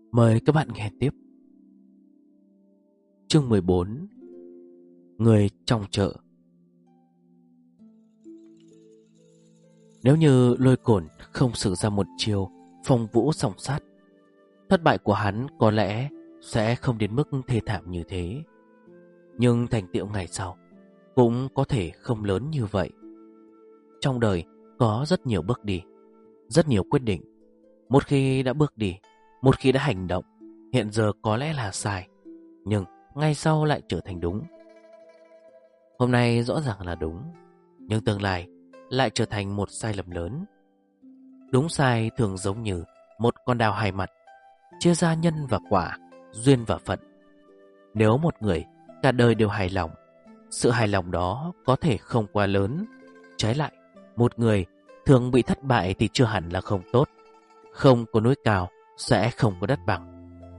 Mời các bạn nghe tiếp. Chương 14. Người trong chợ. Nếu như Lôi Cổn không sử ra một chiêu phong vũ song sát, thất bại của hắn có lẽ sẽ không đến mức thê thảm như thế. Nhưng thành tựu ngày sau cũng có thể không lớn như vậy. Trong đời có rất nhiều bước đi, rất nhiều quyết định. Một khi đã bước đi, một khi đã hành động, hiện giờ có lẽ là sai, nhưng ngay sau lại trở thành đúng. Hôm nay rõ ràng là đúng, nhưng tương lai lại trở thành một sai lầm lớn. Đúng sai thường giống như một con dao hai mặt, chia ra nhân và quả, duyên và phận. Nếu một người cả đời đều hài lòng, sự hài lòng đó có thể không quá lớn. Trái lại, một người thường bị thất bại thì chưa hẳn là không tốt. Không có núi cao sẽ không có đất bằng.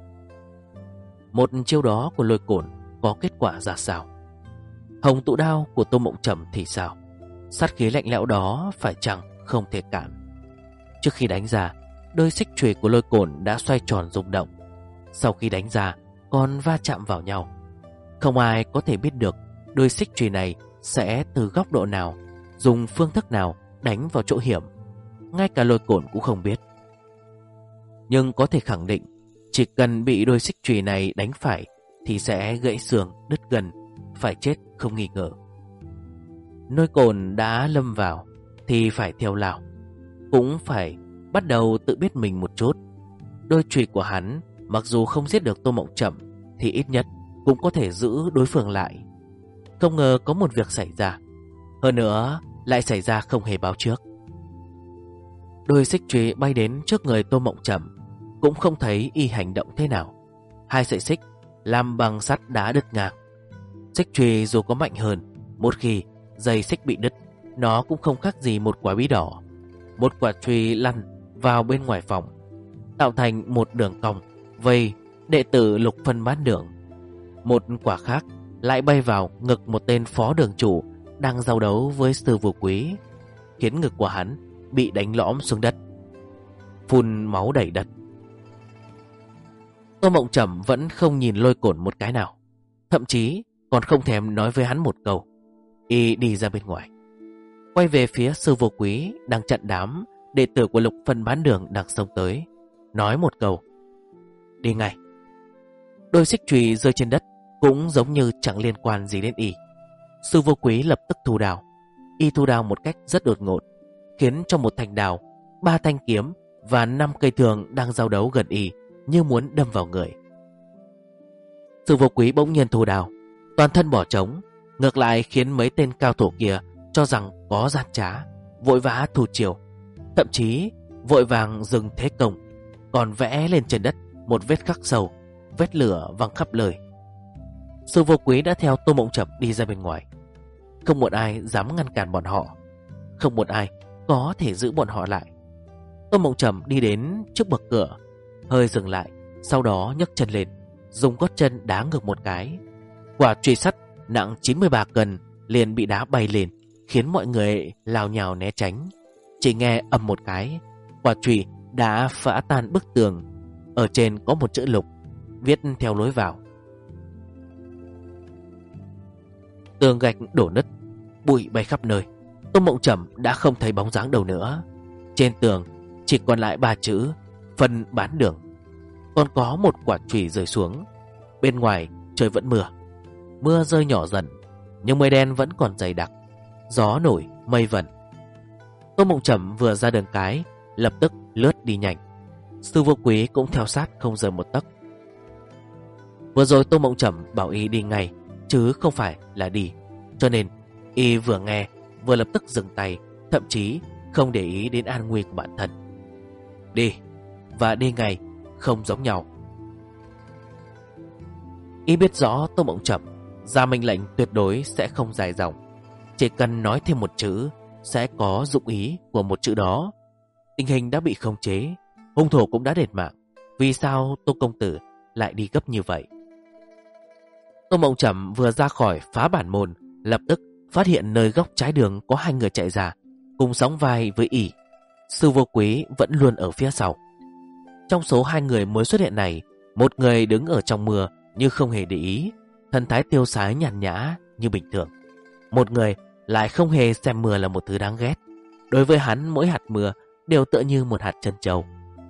Một chiêu đó của Lôi Cổn có kết quả ra sao? Hồng tụ đao của Tô Mộng Trầm thì sao? Sát khí lạnh lẽo đó phải chăng không thể cản? Trước khi đánh ra, đôi xích chùy của Lôi Cổn đã xoay tròn rung động. Sau khi đánh ra, còn va chạm vào nhau. Không ai có thể biết được đôi xích chùy này sẽ từ góc độ nào, dùng phương thức nào đánh vào chỗ hiểm. Ngay cả Lôi Cổn cũng không biết. Nhưng có thể khẳng định, chỉ cần bị đôi xích chùy này đánh phải thì sẽ gãy xương, đứt gân, phải chết không nghi ngờ. Lôi Cổn đã lâm vào thì phải theo lao, cũng phải bắt đầu tự biết mình một chút. Đôi chùy của hắn mặc dù không giết được Tô Mộng Trầm thì ít nhất cũng có thể giữ đối phương lại. Không ngờ có một việc xảy ra, hơn nữa lại xảy ra không hề báo trước. Đôi xích chùy bay đến trước người Tô Mộng Trầm, cũng không thấy y hành động thế nào. Hai sợi xích làm bằng sắt đã đứt ngang. Xích chùy dù có mạnh hơn, một khi dây xích bị đứt, nó cũng không khác gì một quả bí đỏ. Một quả chùy lăn vào bên ngoài phòng, tạo thành một đường cong vây đệ tử Lục Phân Bán Đường. Một quả khác lại bay vào ngực một tên phó đường chủ đang giao đấu với Sư Vô Quý, khiến ngực của hắn bị đánh lõm xuống đất, phun máu đầy đất. Tô Mộng Trầm vẫn không nhìn Lôi Cổn một cái nào, thậm chí còn không thèm nói với hắn một câu. Y đi ra bên ngoài, quay về phía Sư Vô Quý đang chặn đám đệ tử của Lục Phân Bán Đường đang xông tới, nói một câu: đi ngay. Đôi xích chùy rơi trên đất cũng giống như chẳng liên quan gì đến y. Sư Vô Quý lập tức thu đao. Y thu đao một cách rất đột ngột, khiến cho một thanh đao, 3 thanh kiếm và 5 cây thương đang giao đấu gần y như muốn đâm vào người. Sư Vô Quý bỗng nhiên thu đao, toàn thân bỏ trống, ngược lại khiến mấy tên cao thủ kia cho rằng có gian trá, vội vã thu chiều, thậm chí vội vàng dừng thế công, còn vẽ lên trên đất một vết khắc sâu, vết lửa văng khắp nơi. Sư Vô Quý đã theo Tô Mộng Trầm đi ra bên ngoài. Không một ai dám ngăn cản bọn họ, không một ai có thể giữ bọn họ lại. Tô Mộng Trầm đi đến trước bậc cửa, hơi dừng lại, sau đó nhấc chân lên, dùng gót chân đá ngược một cái. Quả chùy sắt nặng 93 cân liền bị đá bay lên, khiến mọi người lao nhào né tránh. Chỉ nghe ầm một cái, quả chùy đã phá tan bức tường. Ở trên có một chữ Lục viết theo lối vào. Tường gạch đổ nứt, bụi bay khắp nơi. Tô Mộng Trầm đã không thấy bóng dáng đâu nữa. Trên tường chỉ còn lại 3 chữ Phân Bán Đường. Còn có một quả chùy rơi xuống. Bên ngoài trời vẫn mưa, mưa rơi nhỏ dần, nhưng mây đen vẫn còn dày đặc, gió nổi mây vẩn. Tô Mộng Trầm vừa ra đường cái, lập tức lướt đi nhanh. Sư Vô Quý cũng theo sát không rời một tấc. Vừa rồi Tô Mộng Trầm bảo y đi ngay, chứ không phải là đi, cho nên y vừa nghe vừa lập tức dừng tay, thậm chí không để ý đến an nguy của bản thân. Đi và đi ngay không giống nhau. Y biết rõ Tô Mộng Trầm ra mệnh lệnh tuyệt đối sẽ không dài dòng, chỉ cần nói thêm một chữ sẽ có dụng ý của một chữ đó. Tình hình đã bị khống chế, hung thủ cũng đã đền mạng, vì sao Tô công tử lại đi gấp như vậy? Tô Mộng Trầm vừa ra khỏi phá bản môn, lập tức phát hiện nơi góc trái đường có 2 người chạy ra, cùng sóng vai với ỉ. Sư Vô Quý vẫn luôn ở phía sau. Trong số hai người mới xuất hiện này, một người đứng ở trong mưa như không hề để ý, thần thái tiêu sái nhàn nhã như bình thường. Một người lại không hề xem mưa là một thứ đáng ghét. Đối với hắn, mỗi hạt mưa đều tựa như một hạt trân châu.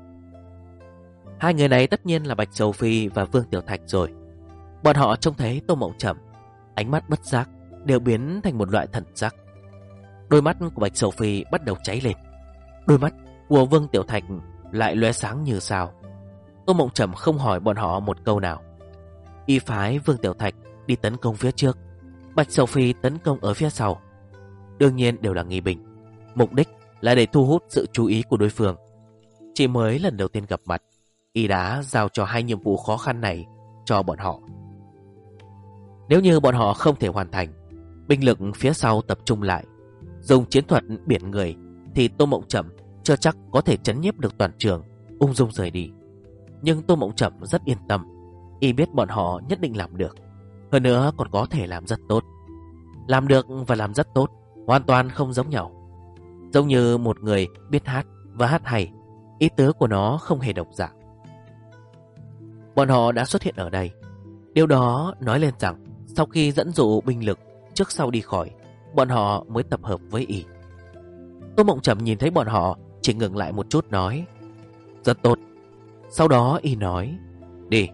Hai người này tất nhiên là Bạch Sầu Phi và Vương Tiểu Thạch rồi. Bọn họ trông thấy Tô Mộng Trầm, ánh mắt bất giác đều biến thành một loại thần sắc. Đôi mắt của Bạch Sầu Phi bắt đầu cháy lên. Đôi mắt của Vương Tiểu Thạch lại lóe sáng như sao. Tô Mộng Trầm không hỏi bọn họ một câu nào. Y phái Vương Tiểu Thạch đi tấn công phía trước, Bạch Sầu Phi tấn công ở phía sau. Đương nhiên đều là nghi binh, mục đích là để thu hút sự chú ý của đối phương. Chỉ mới lần đầu tiên gặp mặt, Y đã giao cho hai nhiệm vụ khó khăn này cho bọn họ. Nếu như bọn họ không thể hoàn thành, binh lực phía sau tập trung lại, dùng chiến thuật biển người, thì Tô Mộng Trầm chưa chắc có thể trấn nhiếp được toàn trường, ung dung rời đi. Nhưng Tô Mộng Trầm rất yên tâm, Y biết bọn họ nhất định làm được. Hơn nữa còn có thể làm rất tốt. Làm được và làm rất tốt hoàn toàn không giống nhau. Giống như một người biết hát và hát hay, ý tứ của nó không hề đồng dạng. Bọn họ đã xuất hiện ở đây. Điều đó nói lên rằng sau khi dẫn dụ binh lực trước sau đi khỏi, bọn họ mới tập hợp với Y. Tô Mộng Trầm nhìn thấy bọn họ, chỉ ngừng lại một chút nói: rất tốt. Sau đó Y nói: đi.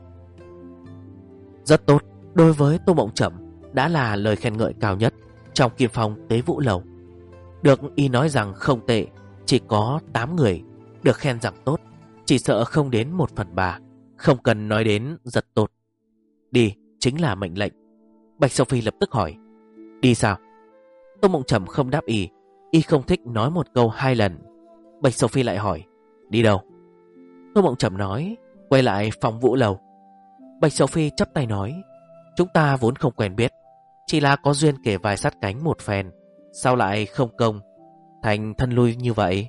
Rất tốt đối với Tô Mộng Trầm đã là lời khen ngợi cao nhất trong Kim Phong Tế Vũ Lầu. Được Y nói rằng không tệ chỉ có 8 người, được khen rằng tốt chỉ sợ không đến 1/3. Không cần nói đến rất tốt. Đi chính là mệnh lệnh. Bạch Sầu Phi lập tức hỏi: đi sao? Tô Mộng Trầm không đáp Y. Y không thích nói một câu hai lần. Bạch Sầu Phi lại hỏi: đi đâu? Tô Mộng Trầm nói: quay lại Phong Vũ Lầu. Bạch Sầu Phi chắp tay nói: chúng ta vốn không quen biết, chỉ là có duyên kề vai sát cánh một phen, sao lại không công thành thân lui như vậy?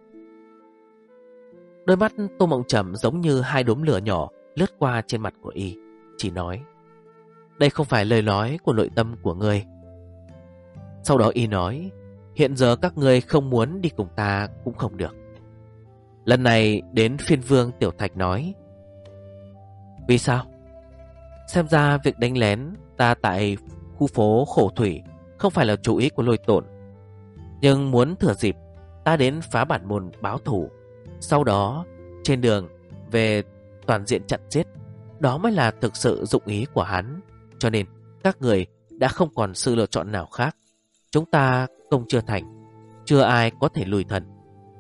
Đôi mắt Tô Mộng Trầm giống như hai đốm lửa nhỏ lướt qua trên mặt của Y, chỉ nói: đây không phải lời nói của nội tâm của ngươi. Sau đó Y nói: hiện giờ các ngươi không muốn đi cùng ta cũng không được. Lần này đến phiên Vương Tiểu Thạch nói: vì sao? Xem ra việc đánh lén ta tại khu phố Khổ Thủy không phải là chủ ý của Lôi Tổn, nhưng muốn thừa dịp ta đến phá bản môn báo thù, sau đó trên đường về toàn diện chặn giết, đó mới là thực sự dụng ý của hắn. Cho nên các người đã không còn sự lựa chọn nào khác. Chúng ta công chưa thành, chưa ai có thể lùi thân.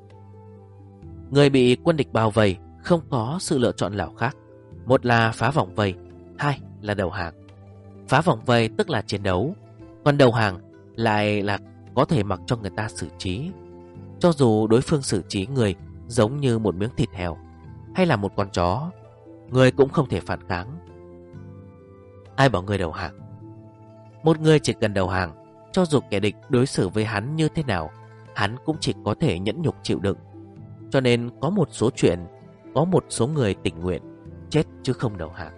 Người bị quân địch bao vây không có sự lựa chọn nào khác. Một là phá vòng vây, hai là đầu hàng. Phá vòng vây tức là chiến đấu, còn đầu hàng lại là có thể mặc cho người ta xử trí. Cho dù đối phương xử trí người giống như một miếng thịt heo hay là một con chó, người cũng không thể phản kháng. Ai bảo người đầu hàng? Một người chỉ cần đầu hàng, cho dù kẻ địch đối xử với hắn như thế nào, hắn cũng chỉ có thể nhẫn nhục chịu đựng. Cho nên có một số chuyện, có một số người tình nguyện chết chứ không đầu hàng.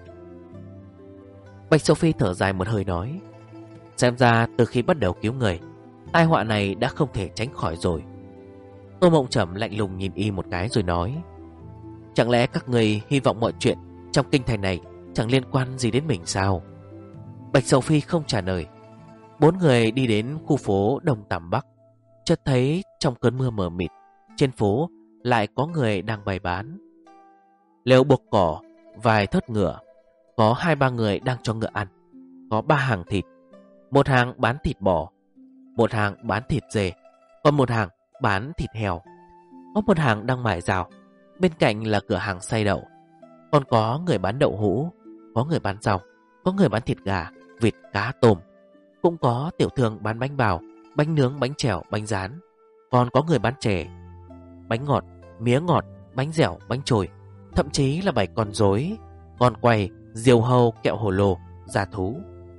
Bạch Sầu Phi thở dài một hơi nói: xem ra từ khi bắt đầu cứu người, tai họa này đã không thể tránh khỏi rồi. Tô Mộng Trầm lạnh lùng nhìn Y một cái rồi nói: chẳng lẽ các người hy vọng mọi chuyện trong kinh thành này chẳng liên quan gì đến mình sao? Bạch Sầu Phi không trả lời. Bốn người đi đến khu phố Đông Tam Bắc, chợt thấy trong cơn mưa mờ mịt, trên phố lại có người đang bày bán. Lều buộc cỏ, vài thớt ngựa, có 2-3 người đang cho ngựa ăn. Có 3 hàng thịt, một hàng bán thịt bò, một hàng bán thịt dê, còn một hàng bán thịt heo. Có một hàng đang mài rào, bên cạnh là cửa hàng xay đậu. Còn có người bán đậu hũ, có người bán rau, có người bán thịt gà, vịt, cá, tôm. Cũng có tiểu thương bán bánh bào, bánh nướng, bánh chèo, bánh rán. Còn có người bán chè, bánh ngọt, mía ngọt, bánh dẻo, bánh trồi, thậm chí là bày con rối, con quay, diều hâu, kẹo hồ lô, giá thú.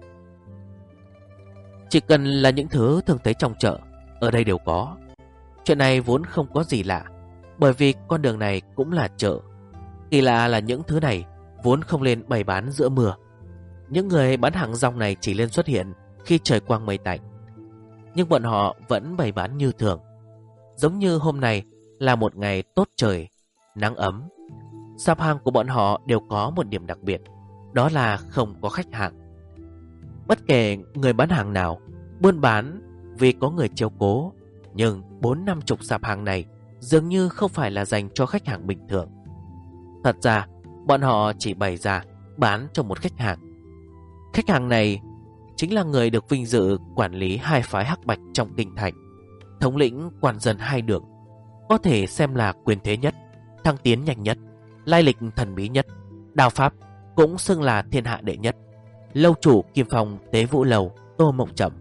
Chỉ cần là những thứ thường thấy trong chợ, ở đây đều có. Chuyện này vốn không có gì lạ, bởi vì con đường này cũng là chợ. Kỳ lạ là những thứ này vốn không lên bày bán giữa mưa. Những người bán hàng rong này chỉ lên xuất hiện khi trời quang mây tạnh, nhưng bọn họ vẫn bày bán như thường. Giống như hôm nay là một ngày tốt trời, nắng ấm. Sạp hàng của bọn họ đều có một điểm đặc biệt, đó là không có khách hàng. Bất kể người bán hàng nào buôn bán vì có người chiếu cố, nhưng 40-50 sạp hàng này dường như không phải là dành cho khách hàng bình thường. Thật ra bọn họ chỉ bày ra bán cho một khách hàng. Khách hàng này chính là người được vinh dự quản lý hai phái hắc bạch trong kinh thành, thống lĩnh quan dân hai đường, có thể xem là quyền thế nhất, thăng tiến nhanh nhất, lai lịch thần bí nhất, đao pháp cũng xưng là thiên hạ đệ nhất, lâu chủ Kim Phong Tế Vũ Lầu Tô Mộng Trầm.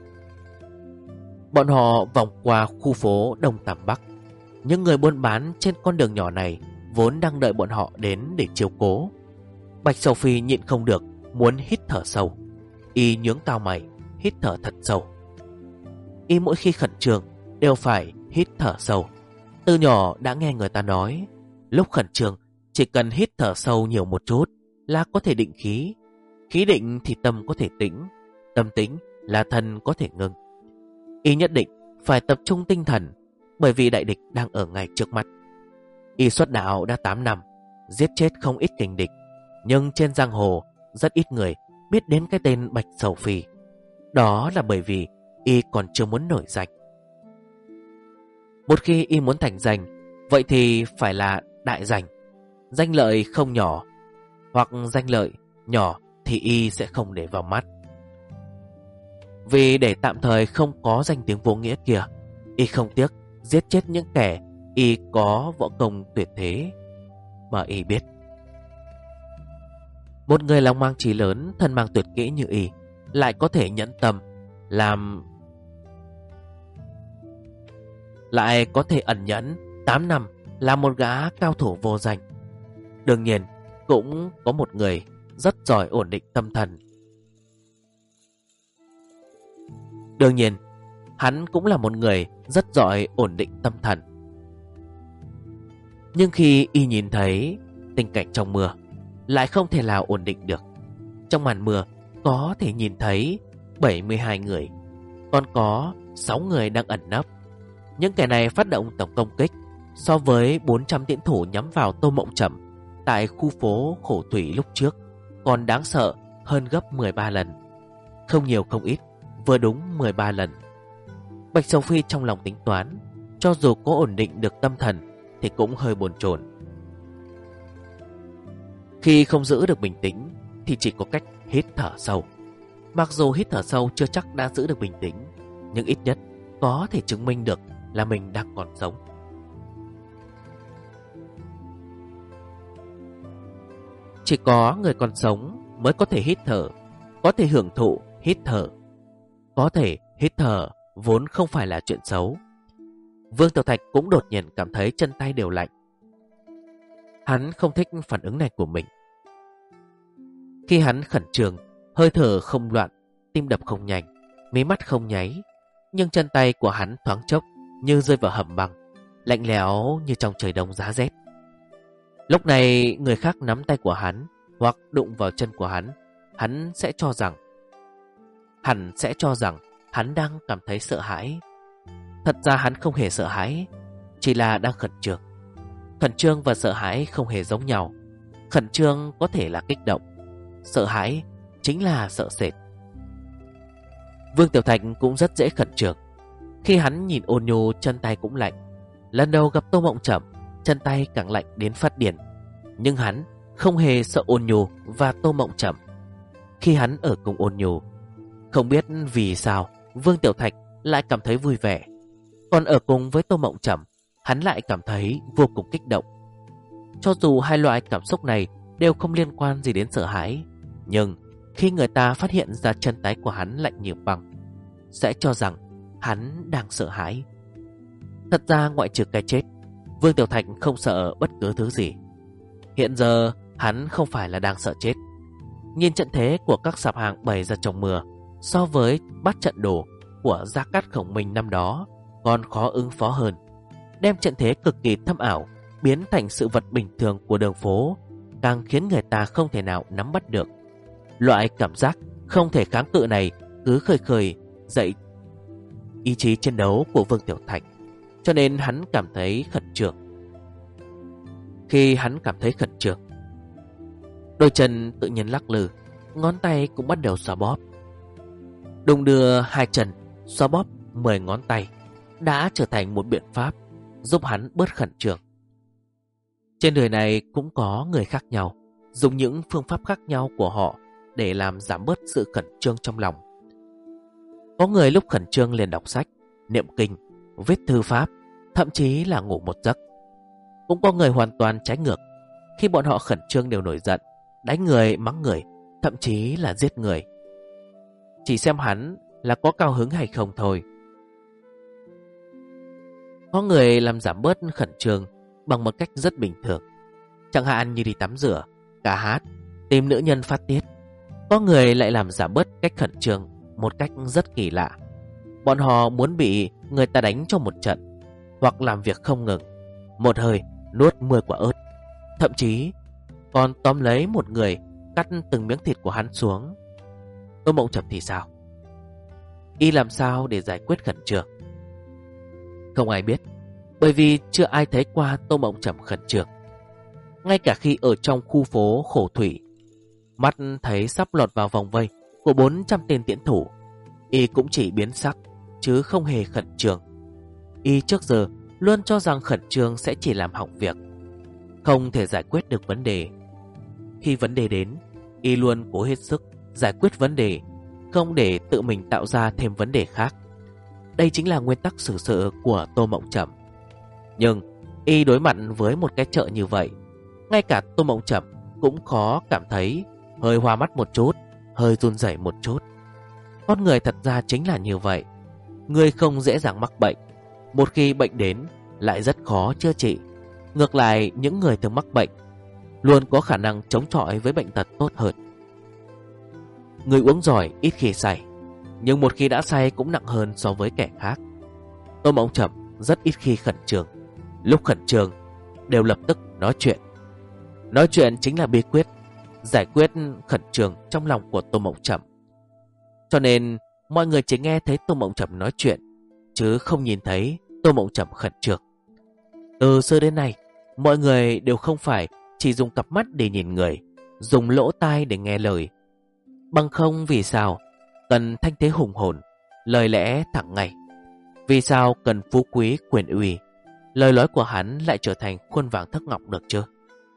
Bọn họ vòng qua khu phố Đông Tam Bắc. Những người buôn bán trên con đường nhỏ này vốn đang đợi bọn họ đến để chiếu cố. Bạch Sầu Phi nhịn không được, muốn hít thở sâu. Y nhướng cao mày, hít thở thật sâu. Y mỗi khi khẩn trương đều phải hít thở sâu. Từ nhỏ đã nghe người ta nói, lúc khẩn trương chỉ cần hít thở sâu nhiều một chút là có thể định khí. Khí định thì tâm có thể tĩnh, tâm tĩnh là thân có thể ngưng. Y nhất định phải tập trung tinh thần, bởi vì đại địch đang ở ngay trước mắt. Y xuất đạo đã 8 năm, giết chết không ít kình địch, nhưng trên giang hồ rất ít người biết đến cái tên Bạch Sầu Phi. Đó là bởi vì Y còn chưa muốn nổi danh. Một khi Y muốn thành danh, vậy thì phải là đại danh. Danh lợi không nhỏ, hoặc danh lợi nhỏ thì Y sẽ không để vào mắt. Vì để tạm thời không có danh tiếng vô nghĩa kia, Y không tiếc giết chết những kẻ Y có võ công tuyệt thế. Mà Y biết, một người lòng mang chí lớn, thân mang tuyệt kỹ như Y lại có thể nhẫn tâm lại có thể ẩn nhẫn 8 năm là một gã cao thủ vô danh. Đương nhiên cũng có một người rất giỏi ổn định tâm thần. Đương nhiên hắn cũng là một người rất giỏi ổn định tâm thần. Nhưng khi Y nhìn thấy tình cảnh trong mưa, lại không thể nào ổn định được. Trong màn mưa có thể nhìn thấy 72 người, còn có 6 người đang ẩn nấp. Những kẻ này phát động tổng công kích so với 400 tiễn thủ nhắm vào Tô Mộng Trầm tại khu phố Khổ Thủy lúc trước còn đáng sợ hơn gấp 13 lần. Không nhiều không ít, vừa đúng 13 lần. Bạch Sầu Phi trong lòng tính toán, cho dù có ổn định được tâm thần thì cũng hơi bồn chồn. Khi không giữ được bình tĩnh thì chỉ có cách hít thở sâu. Mặc dù hít thở sâu chưa chắc đã giữ được bình tĩnh, nhưng ít nhất có thể chứng minh được là mình đang còn sống. Chỉ có người còn sống mới có thể hít thở, có thể hưởng thụ hít thở. Có thể hít thở vốn không phải là chuyện xấu. Vương Tiểu Thạch cũng đột nhiên cảm thấy chân tay đều lạnh. Hắn không thích phản ứng này của mình. Khi hắn khẩn trương, hơi thở không loạn, tim đập không nhanh, mí mắt không nháy, nhưng chân tay của hắn thoáng chốc như rơi vào hầm băng, lạnh lẽo như trong trời đông giá rét. Lúc này người khác nắm tay của hắn hoặc đụng vào chân của hắn sẽ cho rằng hắn đang cảm thấy sợ hãi. Thật ra hắn không hề sợ hãi, chỉ là đang khẩn trương. Khẩn trương và sợ hãi không hề giống nhau. Khẩn trương có thể là kích động, sợ hãi chính là sợ sệt. Vương Tiểu Thạch cũng rất dễ khẩn trương. Khi hắn nhìn Ôn Nhu, chân tay cũng lạnh. Lần đầu gặp Tô Mộng Trầm, chân tay càng lạnh đến phát điên. Nhưng hắn không hề sợ Ôn Nhu và Tô Mộng Trầm. Khi hắn ở cùng Ôn Nhu, không biết vì sao Vương Tiểu Thạch lại cảm thấy vui vẻ, còn ở cùng với Tô Mộng Trầm, hắn lại cảm thấy vô cùng kích động. Cho dù hai loại cảm xúc này đều không liên quan gì đến sợ hãi, nhưng khi người ta phát hiện ra chân tay của hắn lạnh như băng, sẽ cho rằng hắn đang sợ hãi. Thật ra ngoại trừ cái chết, Vương Tiểu Thạch không sợ bất cứ thứ gì. Hiện giờ hắn không phải là đang sợ chết. Nhìn trận thế của các sạp hàng bày ra trong mưa, so với bắt trận đồ của Gia Cát Khổng Minh năm đó còn khó ứng phó hơn. Đem trận thế cực kỳ thâm ảo biến thành sự vật bình thường của đường phố, càng khiến người ta không thể nào nắm bắt được. Loại cảm giác không thể kháng cự này cứ khơi khơi dậy ý chí chiến đấu của Vương Tiểu Thạch, cho nên hắn cảm thấy khẩn trương. khi hắn cảm thấy khẩn trương. Đôi chân tự nhiên lắc lư, ngón tay cũng bắt đầu xoa bóp. Đung đưa hai chân xoa bóp 10 ngón tay đã trở thành một biện pháp giúp hắn bớt khẩn trương. Trên đời này cũng có người khác nhau, dùng những phương pháp khác nhau của họ để làm giảm bớt sự khẩn trương trong lòng. Có người lúc khẩn trương liền đọc sách, niệm kinh, viết thư pháp, thậm chí là ngủ một giấc. Cũng có người hoàn toàn trái ngược, khi bọn họ khẩn trương đều nổi giận, đánh người, mắng người, thậm chí là giết người. Chỉ xem hắn là có cao hứng hay không thôi. Có người làm giảm bớt khẩn trương bằng một cách rất bình thường, chẳng hạn như đi tắm rửa, ca hát, tìm nữ nhân phát tiết. Có người lại làm giảm bớt cách khẩn trương một cách rất kỳ lạ. Bọn họ muốn bị người ta đánh cho một trận, hoặc làm việc không ngừng, một hơi nuốt 10 quả ớt, thậm chí còn tóm lấy một người cắt từng miếng thịt của hắn xuống. Tô Mộng Trầm thì sao? Y làm sao để giải quyết khẩn trương? Không ai biết, bởi vì chưa ai thấy qua Tô Mộng Trầm khẩn trương. Ngay cả khi ở trong khu phố khổ thủy, mắt thấy sắp lọt vào vòng vây của 400 tên tiễn thủ, Y cũng chỉ biến sắc chứ không hề khẩn trương. Y trước giờ luôn cho rằng khẩn trương sẽ chỉ làm hỏng việc, không thể giải quyết được vấn đề. Khi vấn đề đến, Y luôn cố hết sức giải quyết vấn đề, không để tự mình tạo ra thêm vấn đề khác. Đây chính là nguyên tắc xử sự của Tô Mộng Trầm. Nhưng Y đối mặt với một cái chợ như vậy, ngay cả Tô Mộng Trầm cũng khó cảm thấy hơi hoa mắt một chút, hơi run rẩy một chút. Con người thật ra chính là như vậy. Người không dễ dàng mắc bệnh, một khi bệnh đến lại rất khó chữa trị. Ngược lại, những người thường mắc bệnh luôn có khả năng chống chọi với bệnh tật tốt hơn. Người uống giỏi ít khi say, nhưng một khi đã say cũng nặng hơn so với kẻ khác. Tô Mộng Trầm rất ít khi khẩn trương. Lúc khẩn trương đều lập tức nói chuyện. Nói chuyện chính là bí quyết giải quyết khẩn trương trong lòng của Tô Mộng Trầm. Cho nên mọi người chỉ nghe thấy Tô Mộng Trầm nói chuyện, chứ không nhìn thấy Tô Mộng Trầm khẩn trương. Từ xưa đến nay, mọi người đều không phải chỉ dùng cặp mắt để nhìn người, dùng lỗ tai để nghe lời. Bằng không vì sao cần thanh thế hùng hồn, lời lẽ thẳng ngay? Vì sao cần phú quý quyền uy, lời nói của hắn lại trở thành khuôn vàng thất ngọc được chứ?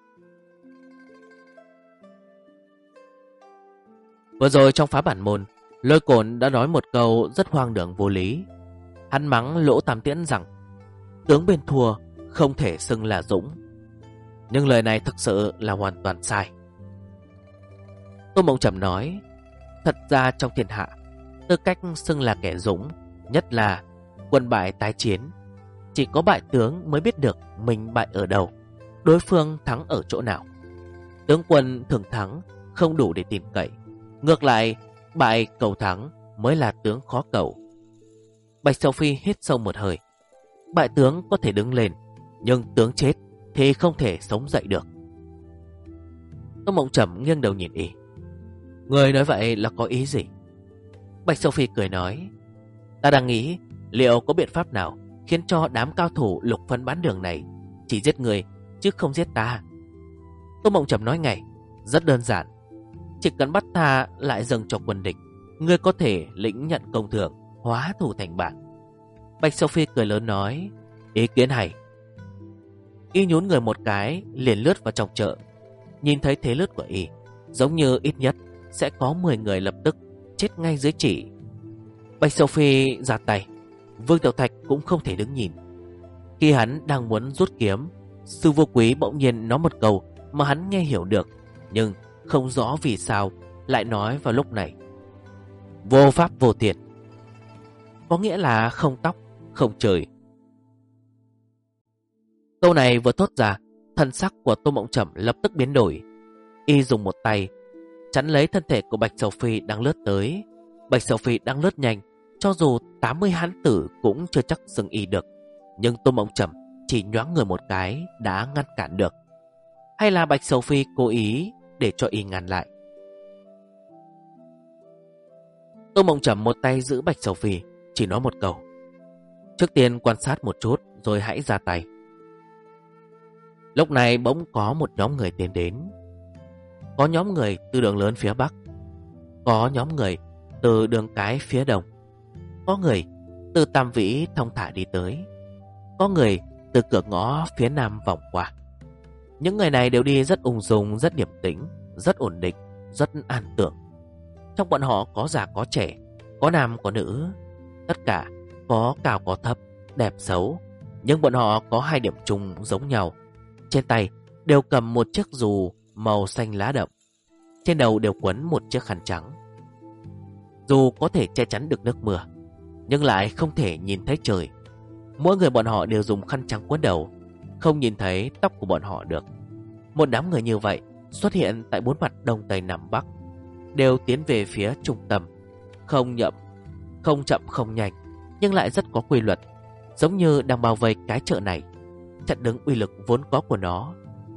Vừa rồi trong phá bản môn, Lôi Cổn đã nói một câu rất hoang đường vô lý. Hắn mắng Lỗ Tam Tiễn rằng tướng bên thua không thể xưng là dũng. Nhưng lời này thực sự là hoàn toàn sai. Tô Mộng Trầm nói, thật ra trong thiên hạ, tư cách xưng là kẻ dũng, nhất là quân bại tái chiến, chỉ có bại tướng mới biết được mình bại ở đâu, đối phương thắng ở chỗ nào. Tướng quân thường thắng không đủ để tin cậy, ngược lại bại cầu thắng mới là tướng khó cầu. Bạch Sầu Phi hít sâu một hơi. Bại tướng có thể đứng lên, nhưng tướng chết thì không thể sống dậy được. Tô Mộng Trầm nghiêng đầu nhìn Y. Người nói vậy là có ý gì? Bạch Sầu Phi cười nói, ta đang nghĩ liệu có biện pháp nào khiến cho đám cao thủ lục phân bán đường này chỉ giết người chứ không giết ta. Tô Mộng Trầm nói ngay, rất đơn giản. Chỉ cần bắt ta lại dâng cho quân địch, ngươi có thể lĩnh nhận công thưởng, hóa thủ thành bạn. Bạch Sầu Phi cười lớn nói, ý kiến hay. Y nhún người một cái liền lướt vào trong chợ. Nhìn thấy thế lướt của Y, giống như ít nhất sẽ có 10 người lập tức chết ngay dưới chỉ. Bạch Sầu Phi ra tay, Vương Tiểu Thạch cũng không thể đứng nhìn. Khi hắn đang muốn rút kiếm, Sư Vô Quý bỗng nhiên nói một câu mà hắn nghe hiểu được, nhưng không rõ vì sao lại nói vào lúc này. Vô pháp vô thiện, có nghĩa là không tóc, không trời. Câu này vừa thốt ra, thân sắc của Tô Mộng Trầm lập tức biến đổi. Y dùng một tay chắn lấy thân thể của Bạch Sầu Phi đang lướt tới. Bạch Sầu Phi đang lướt nhanh, cho dù 80 hán tử cũng chưa chắc dừng Y được. Nhưng Tô Mộng Trầm chỉ nhoáng người một cái đã ngăn cản được. Hay là Bạch Sầu Phi cố ý để cho Y ngăn lại? Tô Mộng Trầm một tay giữ Bạch Sầu Phi, chỉ nói một câu, trước tiên quan sát một chút rồi hãy ra tay. Lúc này bỗng có một nhóm người tiến đến. Có nhóm người từ đường lớn phía Bắc, có nhóm người từ đường cái phía Đông, có người từ Tam Vĩ thong thả đi tới, có người từ cửa ngõ phía Nam vòng qua. Những người này đều đi rất ung dung, rất điềm tĩnh, rất ổn định, rất an tưởng. Trong bọn họ có già có trẻ, có nam có nữ, tất cả có cao có thấp, đẹp xấu. Nhưng bọn họ có hai điểm chung giống nhau. Trên tay đều cầm một chiếc dù màu xanh lá đậm, trên đầu đều quấn một chiếc khăn trắng. Dù có thể che chắn được nước mưa, nhưng lại không thể nhìn thấy trời. Mỗi người bọn họ đều dùng khăn trắng quấn đầu, không nhìn thấy tóc của bọn họ được. Một đám người như vậy xuất hiện tại bốn mặt Đông Tây Nam Bắc, đều tiến về phía trung tâm, không chậm không nhanh, nhưng lại rất có quy luật, giống như đang bao vây cái chợ này, chặn đứng uy lực vốn có của nó.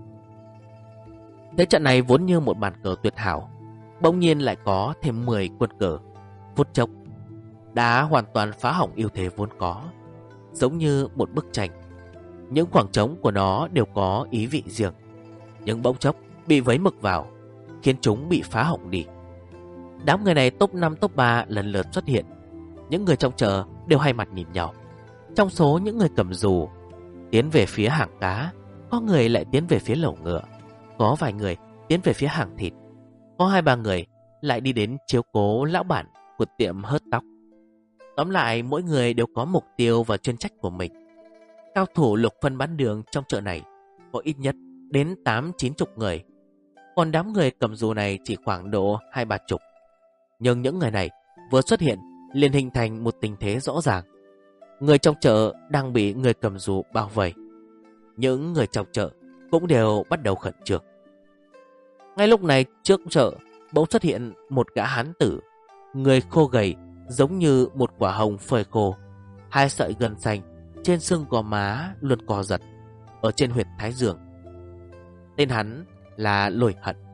Thế trận này vốn như một bàn cờ tuyệt hảo, bỗng nhiên lại có thêm 10 quân cờ, phút chốc đã hoàn toàn phá hỏng ưu thế vốn có, giống như một bức tranh. Những khoảng trống của nó đều có ý vị riêng, nhưng bỗng chốc bị vấy mực vào, khiến chúng bị phá hỏng đi. Đám người này top 5 top 3 lần lượt xuất hiện. Những người trong chợ đều hai mặt nhìn nhau. Trong số những người cầm dù tiến về phía hàng cá, có người lại tiến về phía lẩu ngựa, có vài người tiến về phía hàng thịt, có 2-3 người lại đi đến chiếu cố lão bản của tiệm hớt tóc. Tóm lại, mỗi người đều có mục tiêu và chuyên trách của mình. Cao thủ lục phân bán đường trong chợ này có ít nhất đến 8-9 chục người, còn đám người cầm dù này chỉ khoảng độ 2-3 chục. Nhưng những người này vừa xuất hiện liền hình thành một tình thế rõ ràng. Người trong chợ đang bị người cầm dù bao vây. Những người trong chợ cũng đều bắt đầu khẩn trương. Ngay lúc này, trước chợ bỗng xuất hiện một gã hán tử, người khô gầy giống như một quả hồng phơi khô, hai sợi gân xanh trên xương gò má luôn co giật ở trên huyệt thái dương. Tên hắn là Lôi Hận.